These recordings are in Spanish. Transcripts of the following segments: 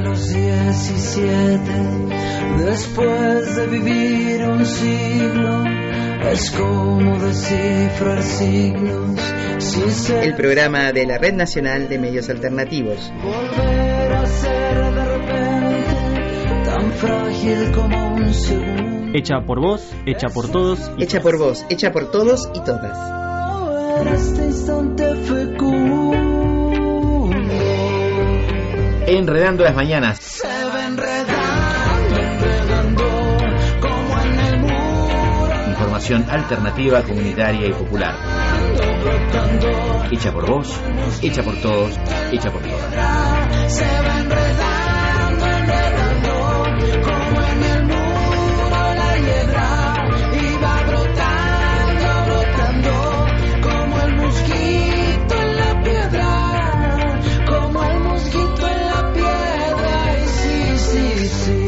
los 17, después de vivir un siglo, es como descifrar signos. El programa de la Red Nacional de Medios Alternativos. Volver a ser de repente tan frágil como un segundo. Hecha por vos, hecha por todos. Hecha por vos, hecha por todos y todas. En este instante fecundo, Enredando las mañanas. se va enredando, enredando, como en el muro. Información alternativa, comunitaria y popular. Hecha por vos, hecha por todos, hecha por todas. Se va enredando, enredando, como en el muro la hiedra, y va brotando, brotando, como el mosquito en la piedra, como el mosquito en la piedra, y sí, sí, sí.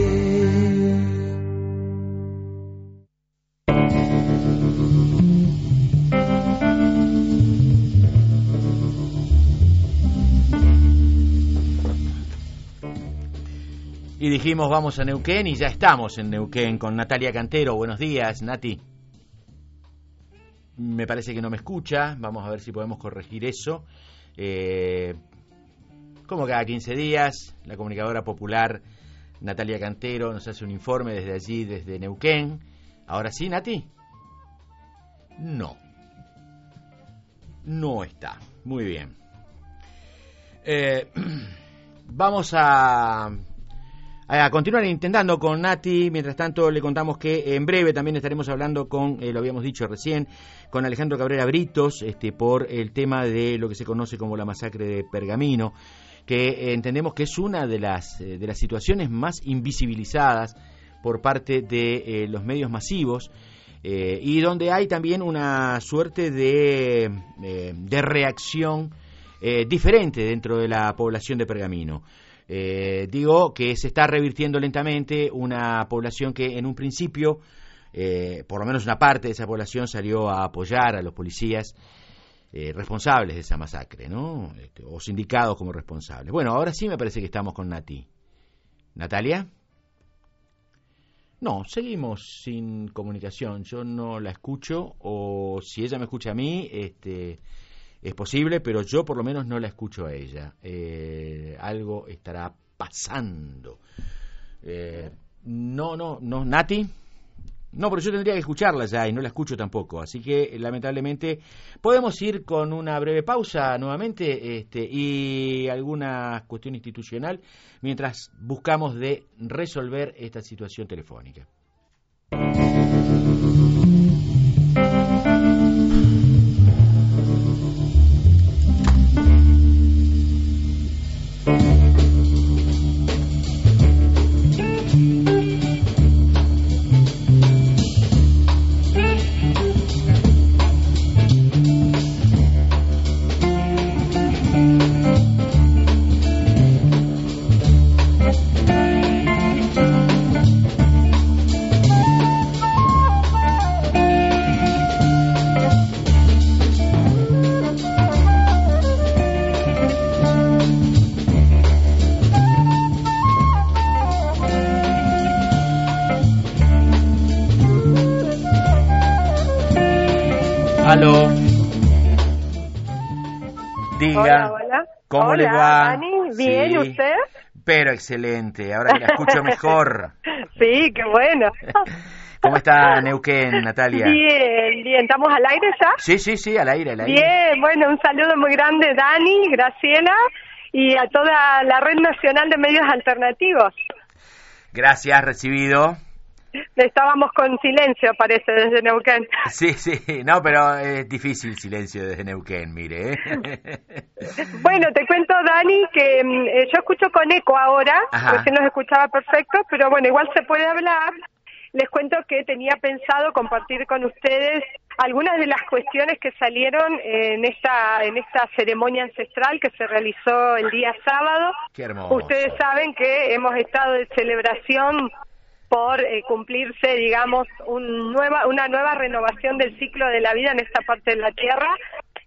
Y dijimos vamos a Neuquén y ya estamos en Neuquén con Natalia Cantero. Buenos días, Nati. Me parece que no me escucha, vamos a ver si podemos corregir eso. Como cada 15 días, la comunicadora popular Natalia Cantero nos hace un informe desde allí, desde Neuquén. ¿Ahora sí, Nati? No está. Muy bien. Vamos a continuar intentando con Nati. Mientras tanto le contamos que en breve también estaremos hablando con, lo habíamos dicho recién, con Alejandro Cabrera Britos, por el tema de lo que se conoce como la masacre de Pergamino, que entendemos que es una de las situaciones más invisibilizadas por parte de los medios masivos, y donde hay también una suerte de reacción diferente dentro de la población de Pergamino. Digo que se está revirtiendo lentamente una población que en un principio, por lo menos una parte de esa población salió a apoyar a los policías responsables de esa masacre, ¿no? O sindicados como responsables. Bueno, ahora sí me parece que estamos con Nati. ¿Natalia? No, seguimos sin comunicación. Yo no la escucho, o si ella me escucha a mí, es posible, pero yo por lo menos no la escucho a ella. Algo estará pasando. No, Nati. No, pero yo tendría que escucharla ya y no la escucho tampoco. Así que, lamentablemente, podemos ir con una breve pausa nuevamente y alguna cuestión institucional mientras buscamos de resolver esta situación telefónica. Aló. Diga. Hola. ¿Cómo hola, le va? Dani, bien, Sí, ¿usted? pero excelente, ahora que la escucho mejor. Sí, qué bueno. ¿Cómo está Neuquén, Natalia? Bien, ¿estamos al aire ya? Sí, al aire. Bien, bueno, un saludo muy grande, Dani, Graciela, y a toda la Red Nacional de Medios Alternativos. Gracias, recibido. Estábamos con silencio, parece, desde Neuquén. Sí, no, pero es difícil silencio desde Neuquén, mire. Bueno, te cuento, Dani, que yo escucho con eco ahora, recién los escuchaba perfecto, pero bueno, igual se puede hablar. Les cuento que tenía pensado compartir con ustedes algunas de las cuestiones que salieron en esta ceremonia ancestral que se realizó el día sábado. Qué hermoso. Ustedes saben que hemos estado de celebración por cumplirse, digamos, una nueva renovación del ciclo de la vida en esta parte de la Tierra,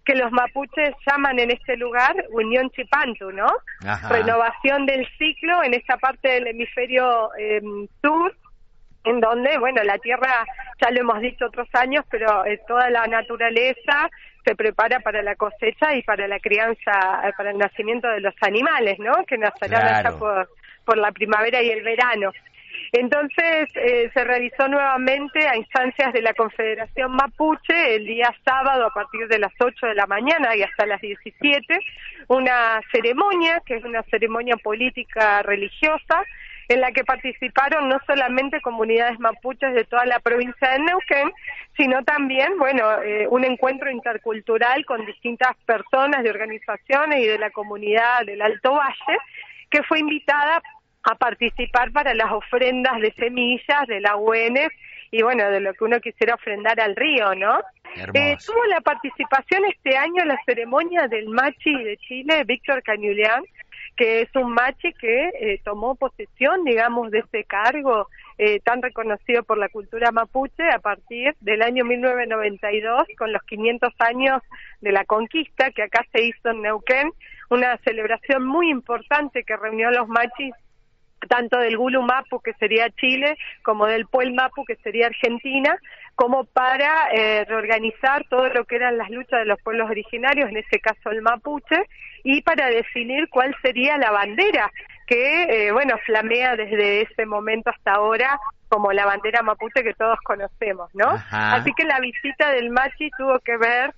que los mapuches llaman en este lugar Unión Chipantu, ¿no? Ajá. Renovación del ciclo en esta parte del hemisferio sur, en donde, bueno, la tierra, ya lo hemos dicho otros años, pero toda la naturaleza se prepara para la cosecha y para la crianza, para el nacimiento de los animales, ¿no? Que nacerán allá por la primavera y el verano. Entonces se realizó nuevamente a instancias de la Confederación Mapuche el día sábado a partir de las 8 de la mañana y hasta las 17, una ceremonia que es una ceremonia política religiosa en la que participaron no solamente comunidades mapuches de toda la provincia de Neuquén, sino también, un encuentro intercultural con distintas personas de organizaciones y de la comunidad del Alto Valle, que fue invitada a participar para las ofrendas de semillas, de lagüenes y de lo que uno quisiera ofrendar al río, ¿no? Tuvo la participación este año en la ceremonia del Machi de Chile, Víctor Cañulián, que es un machi que tomó posesión, digamos, de ese cargo tan reconocido por la cultura mapuche a partir del año 1992, con los 500 años de la conquista, que acá se hizo en Neuquén, una celebración muy importante que reunió a los machis tanto del Gulu Mapu, que sería Chile, como del Puel Mapu, que sería Argentina, como para reorganizar todo lo que eran las luchas de los pueblos originarios, en este caso el mapuche, y para definir cuál sería la bandera que, flamea desde ese momento hasta ahora como la bandera mapuche que todos conocemos, ¿no? Ajá. Así que la visita del Machi tuvo que ver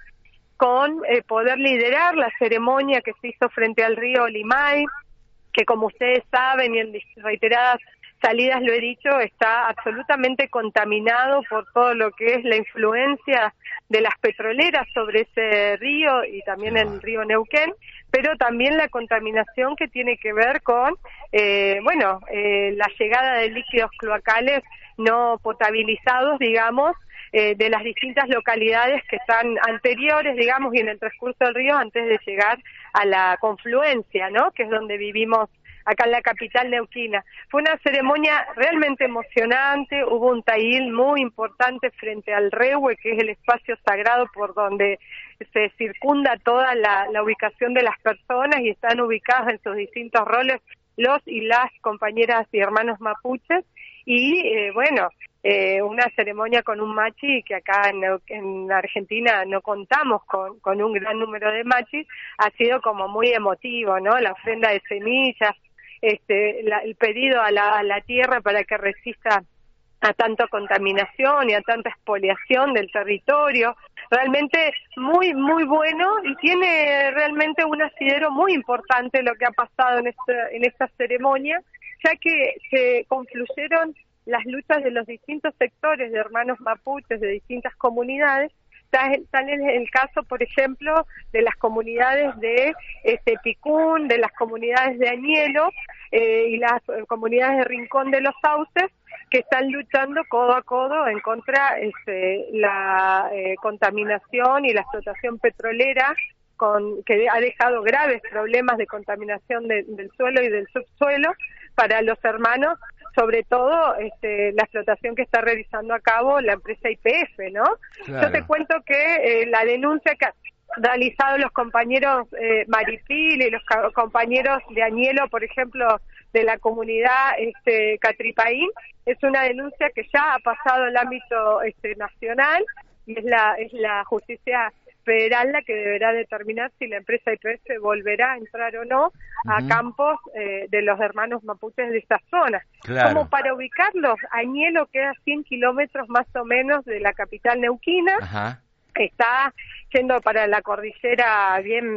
con poder liderar la ceremonia que se hizo frente al río Limay, que como ustedes saben y en reiteradas salidas lo he dicho, está absolutamente contaminado por todo lo que es la influencia de las petroleras sobre ese río y también el río Neuquén, pero también la contaminación que tiene que ver con, la llegada de líquidos cloacales no potabilizados, digamos, de las distintas localidades que están anteriores, digamos, y en el transcurso del río antes de llegar a la confluencia, ¿no?, que es donde vivimos acá en la capital neuquina. Fue una ceremonia realmente emocionante, hubo un taíl muy importante frente al Rehue, que es el espacio sagrado por donde se circunda toda la ubicación de las personas y están ubicadas en sus distintos roles los y las compañeras y hermanos mapuches, y una ceremonia con un machi que acá en Argentina no contamos con un gran número de machis, ha sido como muy emotivo, ¿no? La ofrenda de semillas, el pedido a la tierra para que resista a tanta contaminación y a tanta expoliación del territorio, realmente muy, muy bueno, y tiene realmente un asidero muy importante lo que ha pasado en esta ceremonia, ya que se confluyeron las luchas de los distintos sectores de hermanos mapuches de distintas comunidades. Tal es el caso, por ejemplo, de las comunidades de Picún, de las comunidades de Añelo y las comunidades de Rincón de los Sauces, que están luchando codo a codo en contra la contaminación y la explotación petrolera, que ha dejado graves problemas de contaminación del suelo y del subsuelo para los hermanos, sobre todo la explotación que está realizando a cabo la empresa YPF, ¿no? Claro. Yo te cuento que la denuncia que han realizado los compañeros Maripil y los compañeros de Añelo, por ejemplo, de la comunidad Catripaín, es una denuncia que ya ha pasado al ámbito nacional, y es la justicia federal la que deberá determinar si la empresa YPF volverá a entrar o no a campos de los hermanos mapuches de esta zona. Claro. Como para ubicarlos, Añelo queda a 100 kilómetros más o menos de la capital neuquina. Ajá. Está yendo para la cordillera,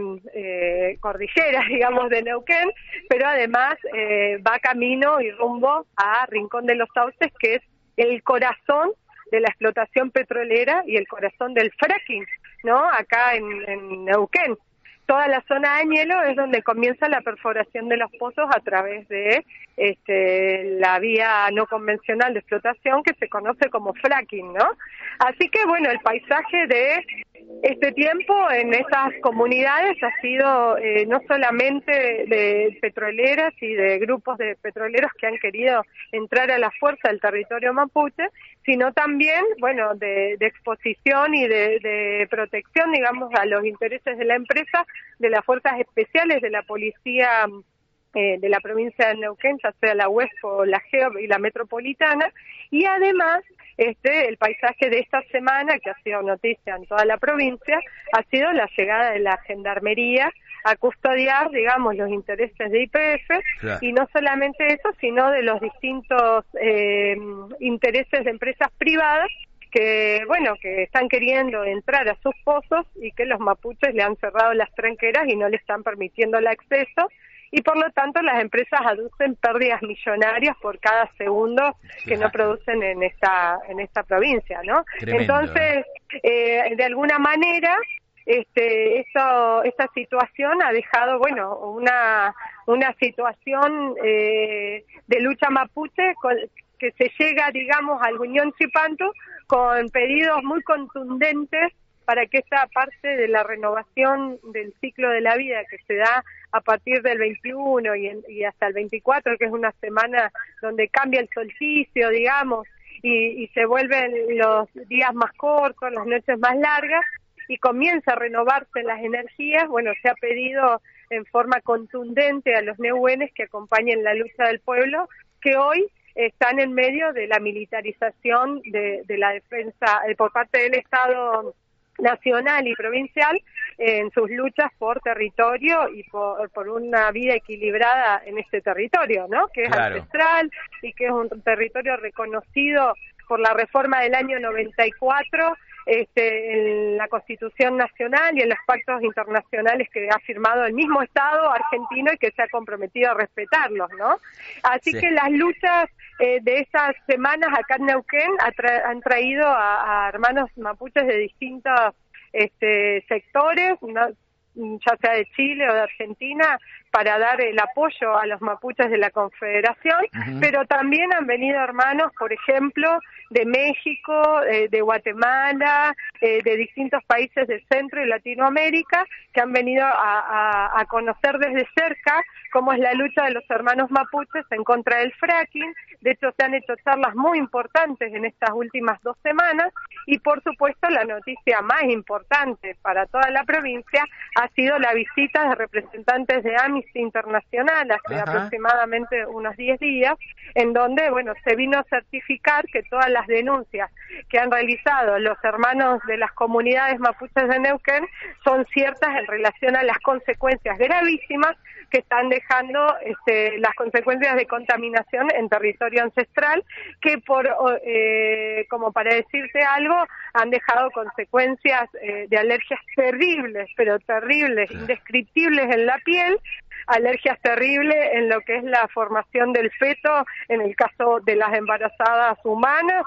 cordillera, digamos, de Neuquén, pero además va camino y rumbo a Rincón de los Sauces, que es el corazón de la explotación petrolera y el corazón del fracking, ¿no? Acá en Neuquén. Toda la zona de Añelo es donde comienza la perforación de los pozos a través de la vía no convencional de explotación que se conoce como fracking, ¿no? Así que, el paisaje de Este tiempo en esas comunidades ha sido no solamente de petroleras y de grupos de petroleros que han querido entrar a la fuerza del territorio mapuche, sino también, bueno, de exposición y de protección, digamos, a los intereses de la empresa, de las fuerzas especiales de la policía de la provincia de Neuquén, ya sea la UESP o la GEOB y la metropolitana, y además el paisaje de esta semana, que ha sido noticia en toda la provincia, ha sido la llegada de la gendarmería a custodiar, digamos, los intereses de YPF, claro. Y no solamente eso, sino de los distintos intereses de empresas privadas que, bueno, que están queriendo entrar a sus pozos y que los mapuches le han cerrado las tranqueras y no le están permitiendo el acceso. Y por lo tanto las empresas aducen pérdidas millonarias por cada segundo que no producen en esta provincia, ¿no? Tremendo. Entonces, de alguna manera, esta situación ha dejado, bueno, una situación de lucha mapuche que se llega, digamos, al Unión Chipanto con pedidos muy contundentes para que esta parte de la renovación del ciclo de la vida que se da a partir del 21 y hasta el 24, que es una semana donde cambia el solsticio, digamos, y se vuelven los días más cortos, las noches más largas, y comienza a renovarse las energías. Bueno, se ha pedido en forma contundente a los neuquenes que acompañen la lucha del pueblo, que hoy están en medio de la militarización de la defensa por parte del Estado nacional y provincial en sus luchas por territorio y por una vida equilibrada en este territorio, ¿no? Que es claro. Ancestral y que es un territorio reconocido por la reforma del año 94 en la Constitución Nacional y en los pactos internacionales que ha firmado el mismo Estado argentino y que se ha comprometido a respetarlos, ¿no? Así sí. Que las luchas de estas semanas acá en Neuquén han traído a hermanos mapuches de distintos sectores, ¿no? Ya sea de Chile o de Argentina, para dar el apoyo a los mapuches de la Confederación, pero también han venido hermanos, por ejemplo, de México, de Guatemala, de distintos países de Centro y Latinoamérica, que han venido a conocer desde cerca cómo es la lucha de los hermanos mapuches en contra del fracking. De hecho, se han hecho charlas muy importantes en estas últimas 2 semanas, y por supuesto la noticia más importante para toda la provincia ha sido la visita de representantes de Amnesty Internacional hace aproximadamente unos 10 días, en donde, bueno, se vino a certificar que todas las denuncias que han realizado los hermanos de las comunidades mapuches de Neuquén son ciertas en relación a las consecuencias gravísimas que están dejando las consecuencias de contaminación en territorio ancestral, que como para decirte algo, han dejado consecuencias de alergias terribles, pero terribles, indescriptibles en la piel, alergias terribles en lo que es la formación del feto, en el caso de las embarazadas humanas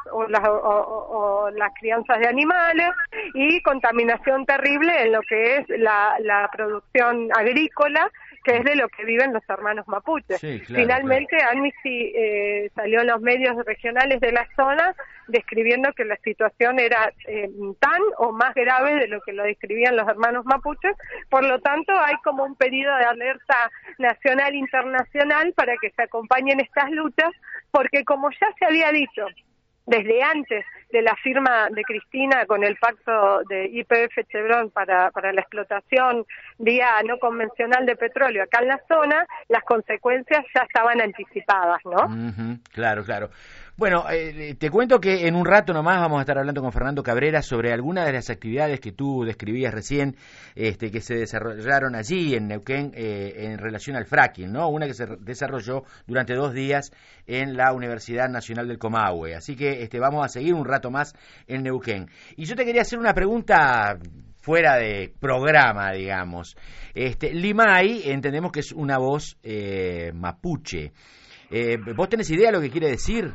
o las crianzas de animales, y contaminación terrible en lo que es la producción agrícola, que es de lo que viven los hermanos mapuches. Sí, claro, finalmente, claro. Amnesty salió en los medios regionales de la zona describiendo que la situación era tan o más grave de lo que lo describían los hermanos mapuches. Por lo tanto, hay como un pedido de alerta nacional e internacional para que se acompañen estas luchas, porque como ya se había dicho desde antes de la firma de Cristina con el pacto de YPF Chevron para la explotación vía no convencional de petróleo acá en la zona, las consecuencias ya estaban anticipadas, ¿no? Claro, claro. Bueno, te cuento que en un rato nomás vamos a estar hablando con Fernando Cabrera sobre algunas de las actividades que tú describías recién, que se desarrollaron allí en Neuquén en relación al fracking, ¿no? Una que se desarrolló durante 2 días en la Universidad Nacional del Comahue. Así que vamos a seguir un rato más en Neuquén. Y yo te quería hacer una pregunta fuera de programa, digamos. Limay, entendemos que es una voz mapuche. ¿Vos tenés idea de lo que quiere decir?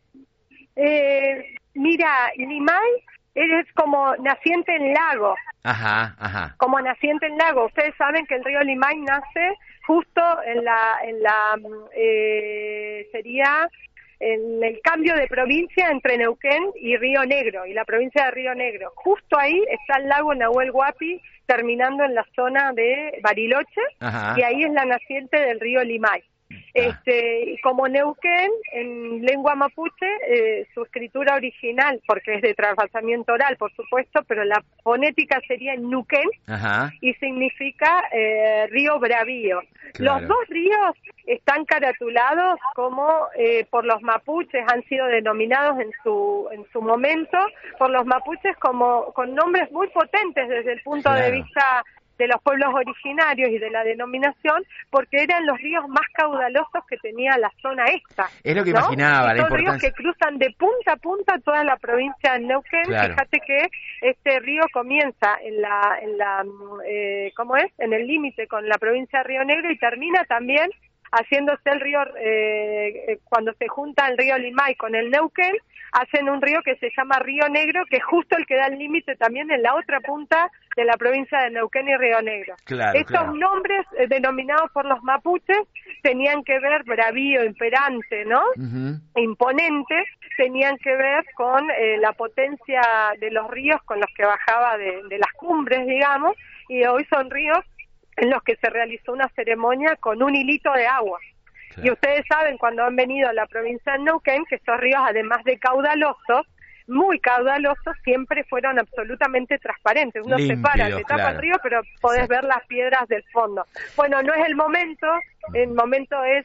Mira, Limay es como naciente en lago. Ajá. Como naciente en lago. Ustedes saben que el río Limay nace justo sería en el cambio de provincia entre Neuquén y Río Negro, y la provincia de Río Negro. Justo ahí está el lago Nahuel Huapi, terminando en la zona de Bariloche, y ahí es la naciente del río Limay. Como Neuquén, en lengua mapuche, su escritura original, porque es de trasvasamiento oral, por supuesto, pero la fonética sería Nuquén, y significa río bravío. Claro. Los dos ríos están caratulados como por los mapuches, han sido denominados en su momento por los mapuches como con nombres muy potentes desde el punto de vista de los pueblos originarios y de la denominación, porque eran los ríos más caudalosos que tenía la zona esta. Es lo que imaginaba, la importancia. Son ríos que cruzan de punta a punta toda la provincia de Neuquén. Claro. Fíjate que este río comienza ¿cómo es? En el límite con la provincia de Río Negro y termina también haciéndose el río, cuando se junta el río Limay con el Neuquén, hacen un río que se llama Río Negro, que es justo el que da el límite también en la otra punta de la provincia de Neuquén y Río Negro. Claro, estos nombres denominados por los mapuches tenían que ver, bravío, imperante, ¿no? Imponente, tenían que ver con la potencia de los ríos con los que bajaba de las cumbres, digamos, y hoy son ríos en los que se realizó una ceremonia con un hilito de agua. Claro. Y ustedes saben, cuando han venido a la provincia de Neuquén, que estos ríos, además de caudalosos, muy caudalosos, siempre fueron absolutamente transparentes. Uno se para, se tapa el río, pero podés ver las piedras del fondo. Bueno, no es el momento es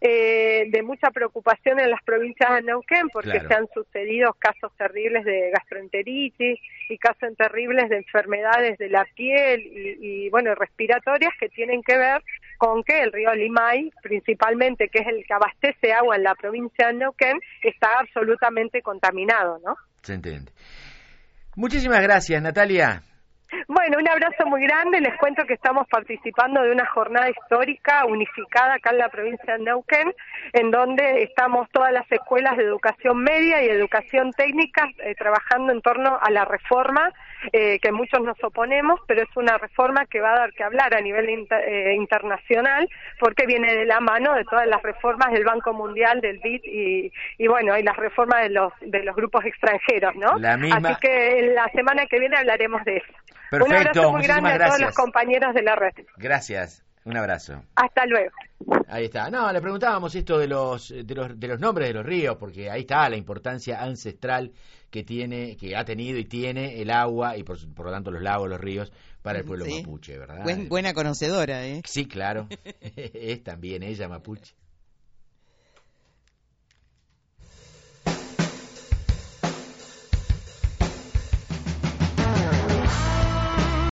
de mucha preocupación en las provincias de Neuquén, porque se han sucedido casos terribles de gastroenteritis y casos terribles de enfermedades de la piel y respiratorias que tienen que ver con que el río Limay, principalmente, que es el que abastece agua en la provincia de Neuquén, está absolutamente contaminado, ¿no? Se entiende. Muchísimas gracias, Natalia. Bueno, un abrazo muy grande. Les cuento que estamos participando de una jornada histórica unificada acá en la provincia de Neuquén, en donde estamos todas las escuelas de educación media y educación técnica trabajando en torno a la reforma, que muchos nos oponemos, pero es una reforma que va a dar que hablar a nivel internacional, porque viene de la mano de todas las reformas del Banco Mundial, del BID y las reformas de los grupos extranjeros, ¿no? Así que la semana que viene hablaremos de eso. Perfecto, un abrazo muy grande gracias a todos los compañeros de la red. Gracias, un abrazo. Hasta luego. Ahí está. No, le preguntábamos esto de los nombres de los ríos, porque ahí está la importancia ancestral que ha tenido y tiene el agua y por lo tanto los lagos, los ríos para el pueblo mapuche, ¿verdad? Buena conocedora, ¿eh? Sí, claro. Es también ella mapuche.